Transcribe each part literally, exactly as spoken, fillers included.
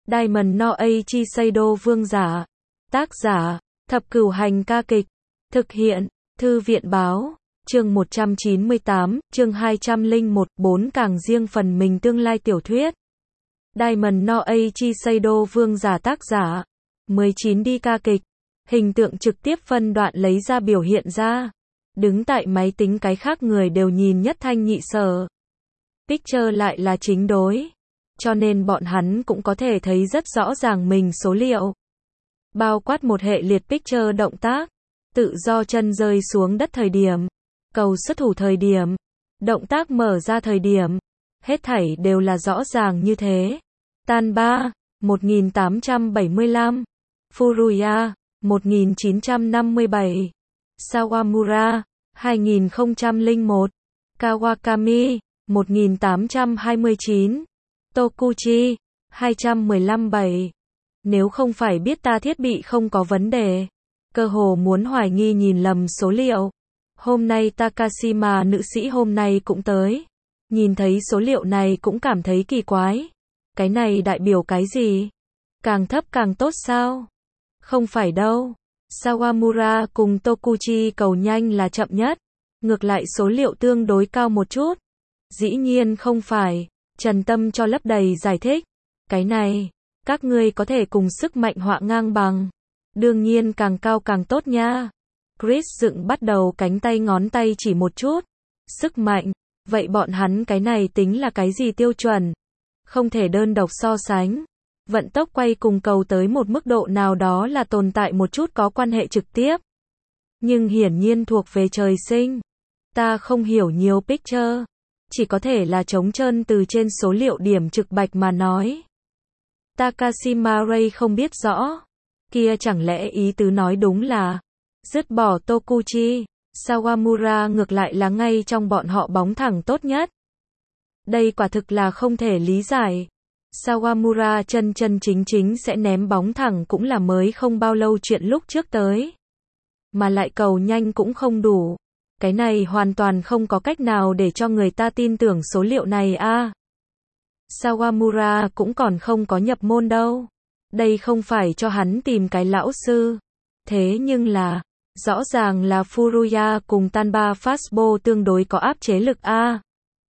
Diamond no Eiichi Seido vương giả. Tác giả, Thập Cửu Hành ca kịch. Thực hiện, Thư viện báo. Chương một trăm chín mươi tám, chương hai trăm lẻ một, bốn càng riêng phần mình tương lai tiểu thuyết. Diamond no Eiichi Seido vương giả tác giả. mười chín đi ca kịch. Hình tượng trực tiếp phân đoạn lấy ra biểu hiện ra. Đứng tại máy tính cái khác người đều nhìn nhất thanh nhị sở. Picture lại là chính đối. Cho nên bọn hắn cũng có thể thấy rất rõ ràng mình số liệu. Bao quát một hệ liệt picture động tác. Tự do chân rơi xuống đất thời điểm. Cầu xuất thủ thời điểm. Động tác mở ra thời điểm. Hết thảy đều là rõ ràng như thế. Tanba, một nghìn tám trăm bảy mươi lăm. Furuya, một nghìn chín trăm năm mươi bảy. Sawamura, hai nghìn không trăm lẻ một. Kawakami, một nghìn tám trăm hai mươi chín. Tokuchi, hai trăm mười lăm bảy. Nếu không phải biết ta thiết bị không có vấn đề, cơ hồ muốn hoài nghi nhìn lầm số liệu. Hôm nay Takashima nữ sĩ hôm nay cũng tới. Nhìn thấy số liệu này cũng cảm thấy kỳ quái. Cái này đại biểu cái gì? Càng thấp càng tốt sao? Không phải đâu. Sawamura cùng Tokuchi cầu nhanh là chậm nhất. Ngược lại số liệu tương đối cao một chút. Dĩ nhiên không phải. Trần Tâm cho lấp đầy giải thích. Cái này, các ngươi có thể cùng sức mạnh họa ngang bằng. Đương nhiên càng cao càng tốt nha. Chris dựng bắt đầu cánh tay ngón tay chỉ một chút. Sức mạnh, vậy bọn hắn cái này tính là cái gì tiêu chuẩn? Không thể đơn độc so sánh. Vận tốc quay cùng cầu tới một mức độ nào đó là tồn tại một chút có quan hệ trực tiếp. Nhưng hiển nhiên thuộc về trời sinh. Ta không hiểu nhiều picture. Chỉ có thể là trống trơn từ trên số liệu điểm trực bạch mà nói. Takashima Ray không biết rõ. Kia chẳng lẽ ý tứ nói đúng là dứt bỏ Tokuchi, Sawamura ngược lại là ngay trong bọn họ bóng thẳng tốt nhất. Đây quả thực là không thể lý giải. Sawamura chân chân chính chính sẽ ném bóng thẳng cũng là mới không bao lâu chuyện lúc trước tới. Mà lại cầu nhanh cũng không đủ. Cái này hoàn toàn không có cách nào để cho người ta tin tưởng số liệu này a. À, Sawamura cũng còn không có nhập môn đâu. Đây không phải cho hắn tìm cái lão sư. Thế nhưng là, rõ ràng là Furuya cùng Tanba Fastball tương đối có áp chế lực a. À,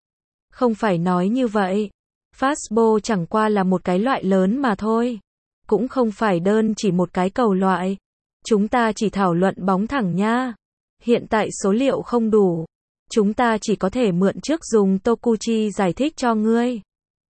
không phải nói như vậy. Fastball chẳng qua là một cái loại lớn mà thôi. Cũng không phải đơn chỉ một cái cầu loại. Chúng ta chỉ thảo luận bóng thẳng nha. Hiện tại số liệu không đủ. Chúng ta chỉ có thể mượn trước dùng Tokuchi giải thích cho ngươi.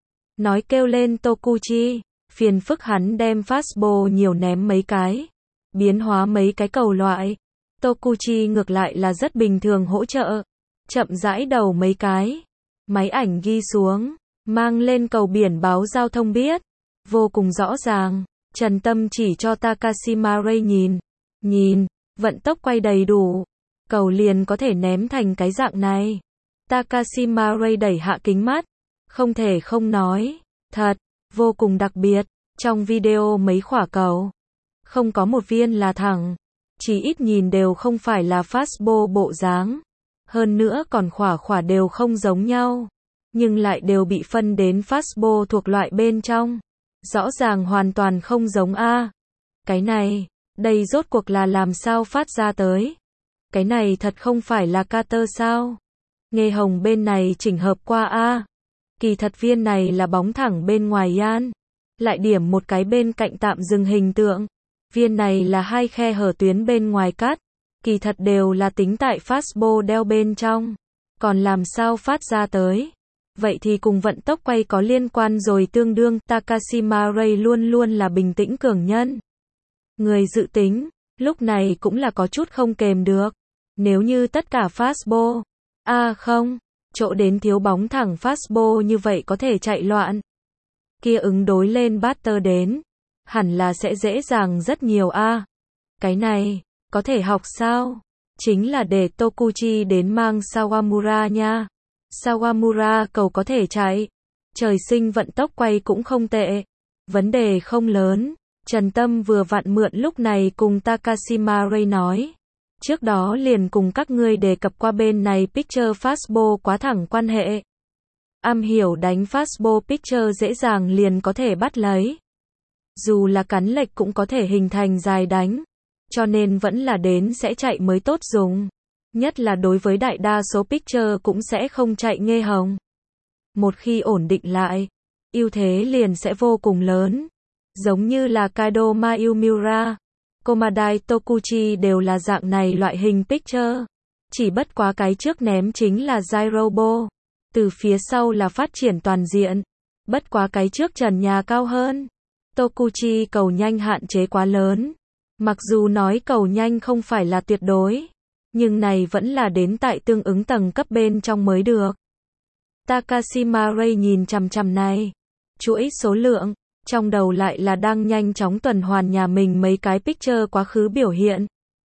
Nói kêu lên Tokuchi. Phiền phức hắn đem fastball nhiều ném mấy cái. Biến hóa mấy cái cầu loại. Tokuchi ngược lại là rất bình thường hỗ trợ. Chậm rãi đầu mấy cái. Máy ảnh ghi xuống. Mang lên cầu biển báo giao thông biết. Vô cùng rõ ràng. Trần Tâm chỉ cho Takashima Ray nhìn. Nhìn. Vận tốc quay đầy đủ. Cầu liền có thể ném thành cái dạng này. Takashima Ray đẩy hạ kính mắt. Không thể không nói. Thật. Vô cùng đặc biệt. Trong video mấy khỏa cầu. Không có một viên là thẳng. Chỉ ít nhìn đều không phải là fastball bộ dáng. Hơn nữa còn khỏa khỏa đều không giống nhau. Nhưng lại đều bị phân đến fastball thuộc loại bên trong. Rõ ràng hoàn toàn không giống a. Cái này, đây rốt cuộc là làm sao phát ra tới. Cái này thật không phải là Carter sao? Nghề hồng bên này chỉnh hợp qua a. Kỳ thật viên này là bóng thẳng bên ngoài yan. Lại điểm một cái bên cạnh tạm dừng hình tượng. Viên này là hai khe hở tuyến bên ngoài cắt. Kỳ thật đều là tính tại fastball đeo bên trong. Còn làm sao phát ra tới? Vậy thì cùng vận tốc quay có liên quan rồi tương đương. Takashima Ray luôn luôn là bình tĩnh cường nhân. Người dự tính, lúc này cũng là có chút không kềm được. Nếu như tất cả fastball. À không. Chỗ đến thiếu bóng thẳng fastball như vậy có thể chạy loạn. Kia ứng đối lên batter đến. Hẳn là sẽ dễ dàng rất nhiều a. À, cái này, có thể học sao? Chính là để Tokuchi đến mang Sawamura nha. Sawamura cầu có thể chạy. Trời sinh vận tốc quay cũng không tệ. Vấn đề không lớn. Trần Tâm vừa vặn mượn lúc này cùng Takashima Ray nói. Trước đó liền cùng các ngươi đề cập qua bên này picture fastball quá thẳng quan hệ. Am hiểu đánh fastball picture dễ dàng liền có thể bắt lấy. Dù là cắn lệch cũng có thể hình thành dài đánh. Cho nên vẫn là đến sẽ chạy mới tốt dùng. Nhất là đối với đại đa số pitcher cũng sẽ không chạy nghe hồng. Một khi ổn định lại, ưu thế liền sẽ vô cùng lớn. Giống như là Kaido Mayumura, Komadai Tokuchi đều là dạng này loại hình pitcher. Chỉ bất quá cái trước ném chính là Gyrobo. Từ phía sau là phát triển toàn diện. Bất quá cái trước trần nhà cao hơn. Tokuchi cầu nhanh hạn chế quá lớn. Mặc dù nói cầu nhanh không phải là tuyệt đối, nhưng này vẫn là đến tại tương ứng tầng cấp bên trong mới được. Takashima Ray nhìn chằm chằm này. Chuỗi số lượng, trong đầu lại là đang nhanh chóng tuần hoàn nhà mình mấy cái picture quá khứ biểu hiện.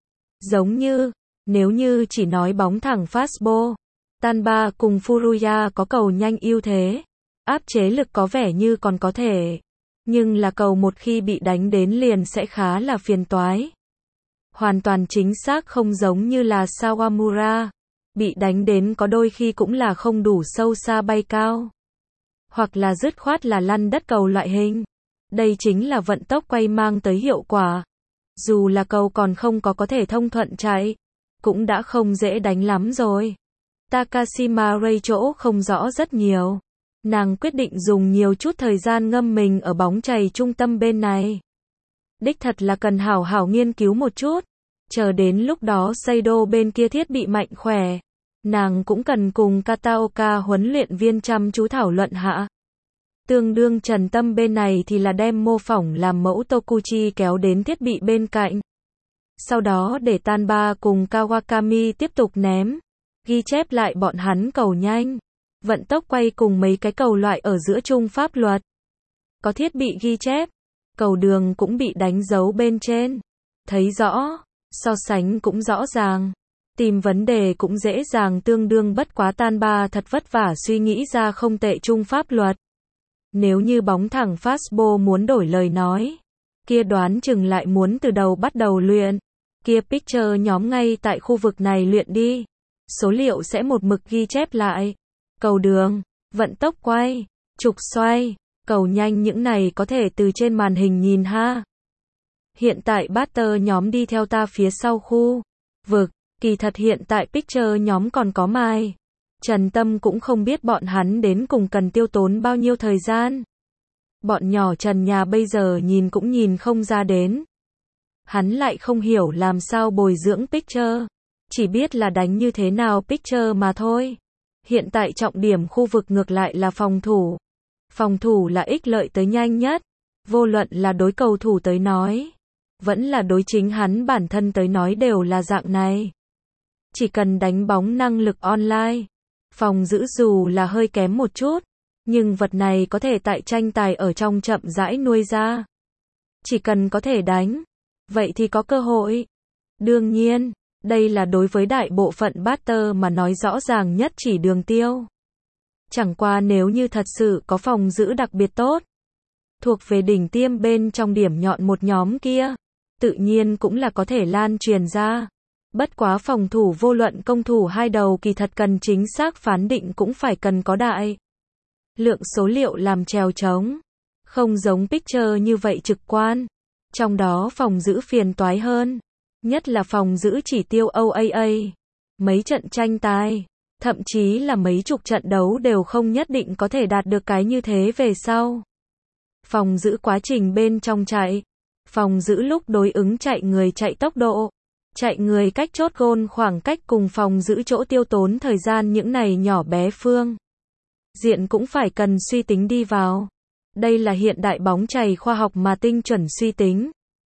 Giống như, nếu như chỉ nói bóng thẳng fastball, Tanba cùng Furuya có cầu nhanh ưu thế. Áp chế lực có vẻ như còn có thể. Nhưng là cầu một khi bị đánh đến liền sẽ khá là phiền toái. Hoàn toàn chính xác không giống như là Sawamura. Bị đánh đến có đôi khi cũng là không đủ sâu xa bay cao. Hoặc là dứt khoát là lăn đất cầu loại hình. Đây chính là vận tốc quay mang tới hiệu quả. Dù là cầu còn không có có thể thông thuận chạy, cũng đã không dễ đánh lắm rồi. Takashima Ray chỗ không rõ rất nhiều. Nàng quyết định dùng nhiều chút thời gian ngâm mình ở bóng chày trung tâm bên này. Đích thật là cần hảo hảo nghiên cứu một chút. Chờ đến lúc đó Seido bên kia thiết bị mạnh khỏe. Nàng cũng cần cùng Kataoka huấn luyện viên chăm chú thảo luận hạ. Tương đương Trần Tâm bên này thì là đem mô phỏng làm mẫu Tokuchi kéo đến thiết bị bên cạnh. Sau đó để Tanba cùng Kawakami tiếp tục ném. Ghi chép lại bọn hắn cầu nhanh. Vận tốc quay cùng mấy cái cầu loại ở giữa chung pháp luật. Có thiết bị ghi chép. Cầu đường cũng bị đánh dấu bên trên. Thấy rõ. So sánh cũng rõ ràng. Tìm vấn đề cũng dễ dàng tương đương bất quá Tanba thật vất vả suy nghĩ ra không tệ chung pháp luật. Nếu như bóng thẳng fastball muốn đổi lời nói. Kia đoán chừng lại muốn từ đầu bắt đầu luyện. Kia pitcher nhóm ngay tại khu vực này luyện đi. Số liệu sẽ một mực ghi chép lại. Cầu đường, vận tốc quay, trục xoay, cầu nhanh những này có thể từ trên màn hình nhìn ha. Hiện tại batter nhóm đi theo ta phía sau khu vực, kỳ thật hiện tại pitcher nhóm còn có mai. Trần Tâm cũng không biết bọn hắn đến cùng cần tiêu tốn bao nhiêu thời gian. Bọn nhỏ Trần nhà bây giờ nhìn cũng nhìn không ra đến. Hắn lại không hiểu làm sao bồi dưỡng pitcher, chỉ biết là đánh như thế nào pitcher mà thôi. Hiện tại trọng điểm khu vực ngược lại là phòng thủ. Phòng thủ là ích lợi tới nhanh nhất. Vô luận là đối cầu thủ tới nói, vẫn là đối chính hắn bản thân tới nói đều là dạng này. Chỉ cần đánh bóng năng lực online, phòng giữ dù là hơi kém một chút, nhưng vật này có thể tại tranh tài ở trong chậm rãi nuôi ra. Chỉ cần có thể đánh, vậy thì có cơ hội. Đương nhiên, đây là đối với đại bộ phận batter mà nói rõ ràng nhất chỉ đường tiêu. Chẳng qua nếu như thật sự có phòng giữ đặc biệt tốt, thuộc về đỉnh tiêm bên trong điểm nhọn một nhóm kia, tự nhiên cũng là có thể lan truyền ra. Bất quá phòng thủ vô luận công thủ hai đầu kỳ thật cần chính xác phán định cũng phải cần có đại lượng số liệu làm chèo trống. Không giống pitcher như vậy trực quan. Trong đó phòng giữ phiền toái hơn. Nhất là phòng giữ chỉ tiêu O A A. Mấy trận tranh tài, thậm chí là mấy chục trận đấu đều không nhất định có thể đạt được cái như thế về sau. Phòng giữ quá trình bên trong chạy. Phòng giữ lúc đối ứng chạy người chạy tốc độ. Chạy người cách chốt gôn khoảng cách cùng phòng giữ chỗ tiêu tốn thời gian những này nhỏ bé phương. Diện cũng phải cần suy tính đi vào. Đây là hiện đại bóng chày khoa học mà tinh chuẩn suy tính.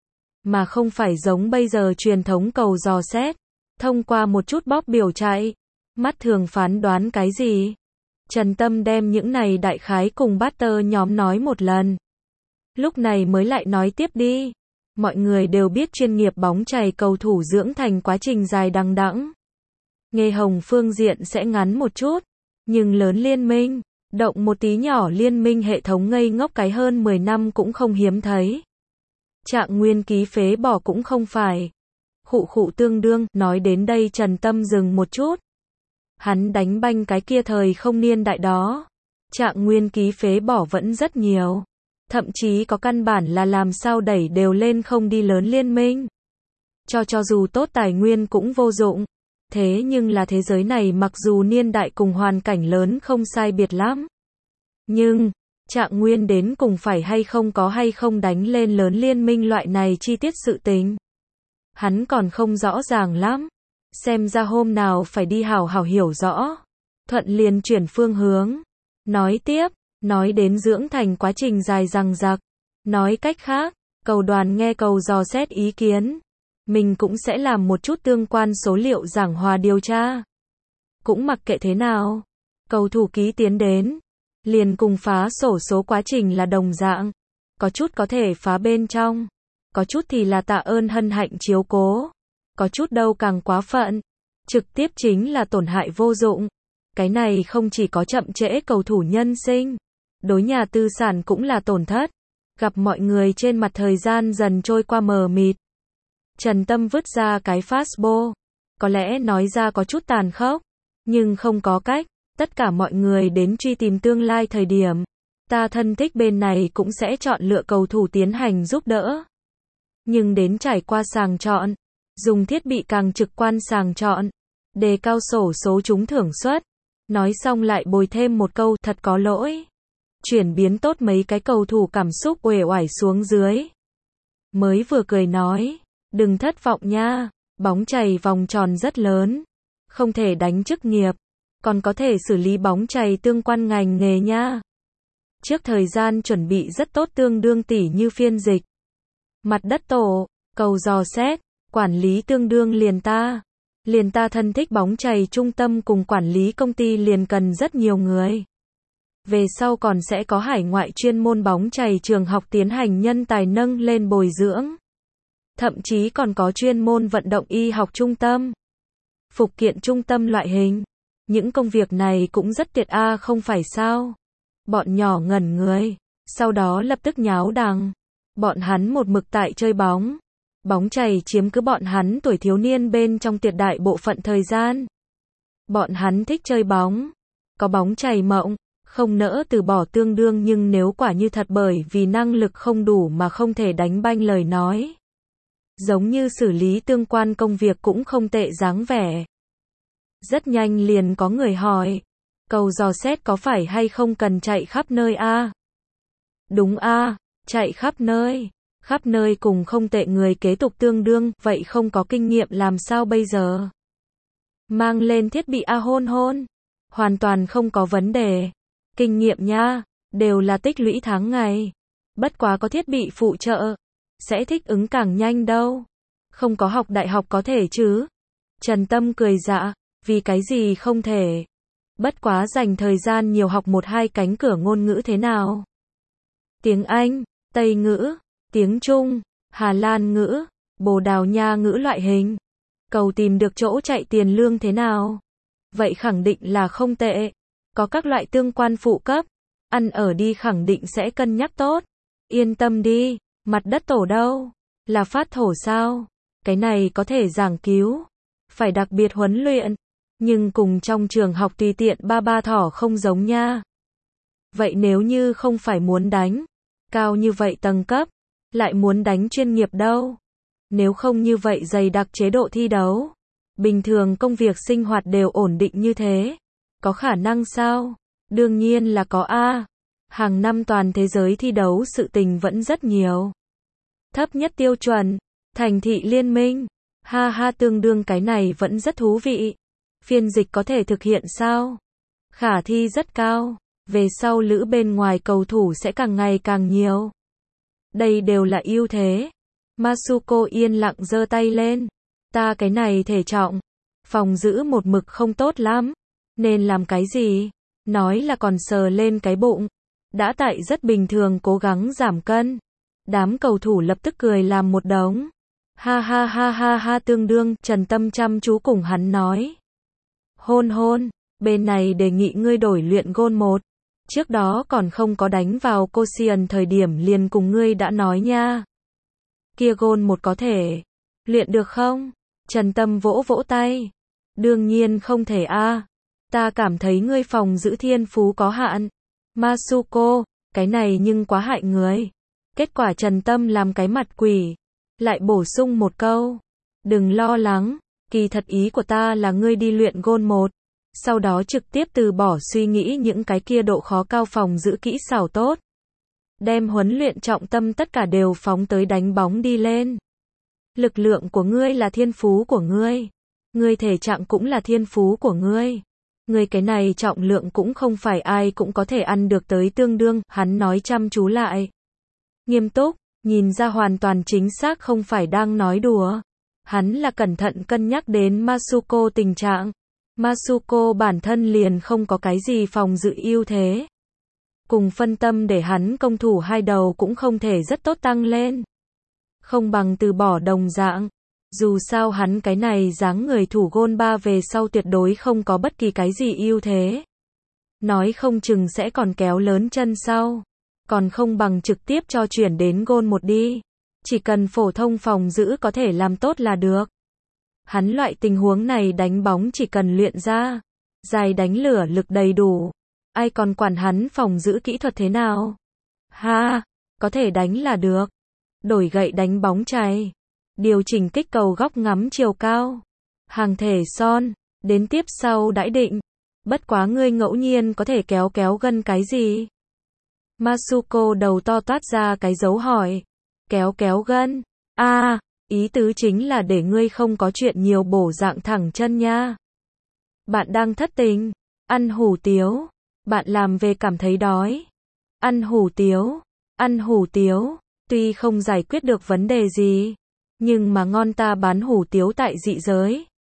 Mà không phải giống bây giờ truyền thống cầu dò xét. Thông qua một chút bóp biểu chạy. Mắt thường phán đoán cái gì. Trần Tâm đem những này đại khái cùng batter nhóm nói một lần. Lúc này mới lại nói tiếp đi. Mọi người đều biết chuyên nghiệp bóng chày cầu thủ dưỡng thành quá trình dài đằng đẵng. Nghề hồng phương diện sẽ ngắn một chút. Nhưng lớn liên minh, động một tí nhỏ liên minh hệ thống ngây ngốc cái hơn mười năm cũng không hiếm thấy. Trạng nguyên ký phế bỏ cũng không phải. Khụ khụ tương đương, nói đến đây Trần Tâm dừng một chút. Hắn đánh banh cái kia thời không niên đại đó. Trạng nguyên ký phế bỏ vẫn rất nhiều. thậm chí có căn bản là làm sao đẩy đều lên không đi lớn liên minh. Cho cho dù tốt tài nguyên cũng vô dụng. Thế nhưng là thế giới này mặc dù niên đại cùng hoàn cảnh lớn không sai biệt lắm. Nhưng, Trạng Nguyên đến cùng phải hay không có hay không đánh lên lớn liên minh loại này chi tiết sự tình. Hắn còn không rõ ràng lắm. Xem ra hôm nào phải đi hảo hảo hiểu rõ. Thuận liền chuyển phương hướng. Nói tiếp, nói đến dưỡng thành quá trình dài dằng dặc. Nói cách khác, cầu đoàn nghe cầu dò xét ý kiến. Mình cũng sẽ làm một chút tương quan số liệu giảng hòa điều tra. Cũng mặc kệ thế nào. Cầu thủ ký tiến đến. Liền cùng phá sổ số quá trình là đồng dạng. Có chút có thể phá bên trong. Có chút thì là tạ ơn hân hạnh chiếu cố. Có chút đâu càng quá phận. Trực tiếp chính là tổn hại vô dụng. Cái này không chỉ có chậm trễ cầu thủ nhân sinh. Đối nhà tư sản cũng là tổn thất. Gặp mọi người trên mặt thời gian dần trôi qua mờ mịt. Trần Tâm vứt ra cái fastball. Có lẽ nói ra có chút tàn khốc. Nhưng không có cách. Tất cả mọi người đến truy tìm tương lai thời điểm. Ta thân thích bên này cũng sẽ chọn lựa cầu thủ tiến hành giúp đỡ. Nhưng đến trải qua sàng chọn. Dùng thiết bị càng trực quan sàng chọn. Đề cao sổ số trúng thưởng suất. Nói xong lại bồi thêm một câu thật có lỗi. Chuyển biến tốt mấy cái cầu thủ cảm xúc uể oải xuống dưới. Mới vừa cười nói. Đừng thất vọng nha. Bóng chày vòng tròn rất lớn. Không thể đánh chức nghiệp. Còn có thể xử lý bóng chày tương quan ngành nghề nha. Trước thời gian chuẩn bị rất tốt tương đương tỷ như phiên dịch. Mặt đất tổ, cầu dò xét, quản lý tương đương liền ta. Liền ta thân thích bóng chày trung tâm cùng quản lý công ty liền cần rất nhiều người. Về sau còn sẽ có hải ngoại chuyên môn bóng chày trường học tiến hành nhân tài nâng lên bồi dưỡng. Thậm chí còn có chuyên môn vận động y học trung tâm. Phục kiện trung tâm loại hình. Những công việc này cũng rất tiện a à, không phải sao. Bọn nhỏ ngẩn người. Sau đó lập tức nháo đằng. Bọn hắn một mực tại chơi bóng. Bóng chày chiếm cứ bọn hắn tuổi thiếu niên bên trong tuyệt đại bộ phận thời gian. Bọn hắn thích chơi bóng. Có bóng chày mộng. Không nỡ từ bỏ tương đương nhưng nếu quả như thật bởi vì năng lực không đủ mà không thể đánh banh lời nói. Giống như xử lý tương quan công việc cũng không tệ dáng vẻ. Rất nhanh liền có người hỏi. Cầu dò xét có phải hay không cần chạy khắp nơi a? À? Đúng a, à, chạy khắp nơi. Khắp nơi cùng không tệ người kế tục tương đương, vậy không có kinh nghiệm làm sao bây giờ? Mang lên thiết bị a à hôn hôn. Hoàn toàn không có vấn đề. Kinh nghiệm nha, đều là tích lũy tháng ngày. Bất quá có thiết bị phụ trợ. Sẽ thích ứng càng nhanh đâu. Không có học đại học có thể chứ? Trần Tâm cười dạ, vì cái gì không thể? Bất quá dành thời gian nhiều học một hai cánh cửa ngôn ngữ thế nào? Tiếng Anh, Tây ngữ, tiếng Trung, Hà Lan ngữ, Bồ Đào Nha ngữ loại hình. Cầu tìm được chỗ chạy tiền lương thế nào? Vậy khẳng định là không tệ. Có các loại tương quan phụ cấp. Ăn ở đi khẳng định sẽ cân nhắc tốt. Yên tâm đi, mặt đất tổ đâu? Là phát thổ sao? Cái này có thể giảng cứu. Phải đặc biệt huấn luyện. Nhưng cùng trong trường học tùy tiện ba ba thỏ không giống nha. Vậy nếu như không phải muốn đánh cao như vậy tầng cấp, lại muốn đánh chuyên nghiệp đâu? Nếu không như vậy dày đặc chế độ thi đấu, bình thường công việc sinh hoạt đều ổn định như thế, có khả năng sao? Đương nhiên là có a. Hàng năm toàn thế giới thi đấu sự tình vẫn rất nhiều. Thấp nhất tiêu chuẩn, thành thị liên minh. Ha ha, tương đương cái này vẫn rất thú vị. Phiên dịch có thể thực hiện sao? Khả thi rất cao. Về sau lữ bên ngoài cầu thủ sẽ càng ngày càng nhiều. Đây đều là ưu thế. Masuko yên lặng giơ tay lên. Ta cái này thể trọng. Phòng giữ một mực không tốt lắm. Nên làm cái gì? Nói là còn sờ lên cái bụng. Đã tại rất bình thường cố gắng giảm cân. Đám cầu thủ lập tức cười làm một đống. Ha ha ha ha ha, tương đương. Trần Tâm chăm chú cùng hắn nói. Hôn hôn, bên này đề nghị ngươi đổi luyện gôn một. Trước đó còn không có đánh vào Cocian thời điểm liền cùng ngươi đã nói nha. Kia gôn một có thể luyện được không? Trần Tâm vỗ vỗ tay. Đương nhiên không thể a. Ta cảm thấy ngươi phòng giữ thiên phú có hạn. Masuko, cái này nhưng quá hại người. Kết quả Trần Tâm làm cái mặt quỷ, lại bổ sung một câu, đừng lo lắng, kỳ thật ý của ta là ngươi đi luyện gôn một, sau đó trực tiếp từ bỏ suy nghĩ những cái kia độ khó cao phòng giữ kỹ xảo tốt. Đem huấn luyện trọng tâm tất cả đều phóng tới đánh bóng đi lên. Lực lượng của ngươi là thiên phú của ngươi. Ngươi thể trạng cũng là thiên phú của ngươi. Ngươi cái này trọng lượng cũng không phải ai cũng có thể ăn được tới tương đương, hắn nói chăm chú lại. Nghiêm túc, nhìn ra hoàn toàn chính xác không phải đang nói đùa. Hắn là cẩn thận cân nhắc đến Masuko tình trạng. Masuko bản thân liền không có cái gì phòng dự ưu thế. Cùng phân tâm để hắn công thủ hai đầu cũng không thể rất tốt tăng lên. Không bằng từ bỏ đồng dạng. Dù sao hắn cái này dáng người thủ gôn ba về sau tuyệt đối không có bất kỳ cái gì ưu thế. Nói không chừng sẽ còn kéo lớn chân sau. Còn không bằng trực tiếp cho chuyển đến gôn một đi. Chỉ cần phổ thông phòng giữ có thể làm tốt là được. Hắn loại tình huống này đánh bóng chỉ cần luyện ra. Dài đánh lửa lực đầy đủ. Ai còn quản hắn phòng giữ kỹ thuật thế nào? Ha, có thể đánh là được. Đổi gậy đánh bóng chày. Điều chỉnh kích cầu góc ngắm chiều cao. Hàng thể son. Đến tiếp sau đãi định. Bất quá ngươi ngẫu nhiên có thể kéo kéo gân cái gì? Masuko đầu to toát ra cái dấu hỏi. Kéo kéo gân. A, à, ý tứ chính là để ngươi không có chuyện nhiều bổ dạng thẳng chân nha. Bạn đang thất tình. Ăn hủ tiếu. Bạn làm về cảm thấy đói. Ăn hủ tiếu. Ăn hủ tiếu. Tuy không giải quyết được vấn đề gì. Nhưng mà ngon ta bán hủ tiếu tại dị giới.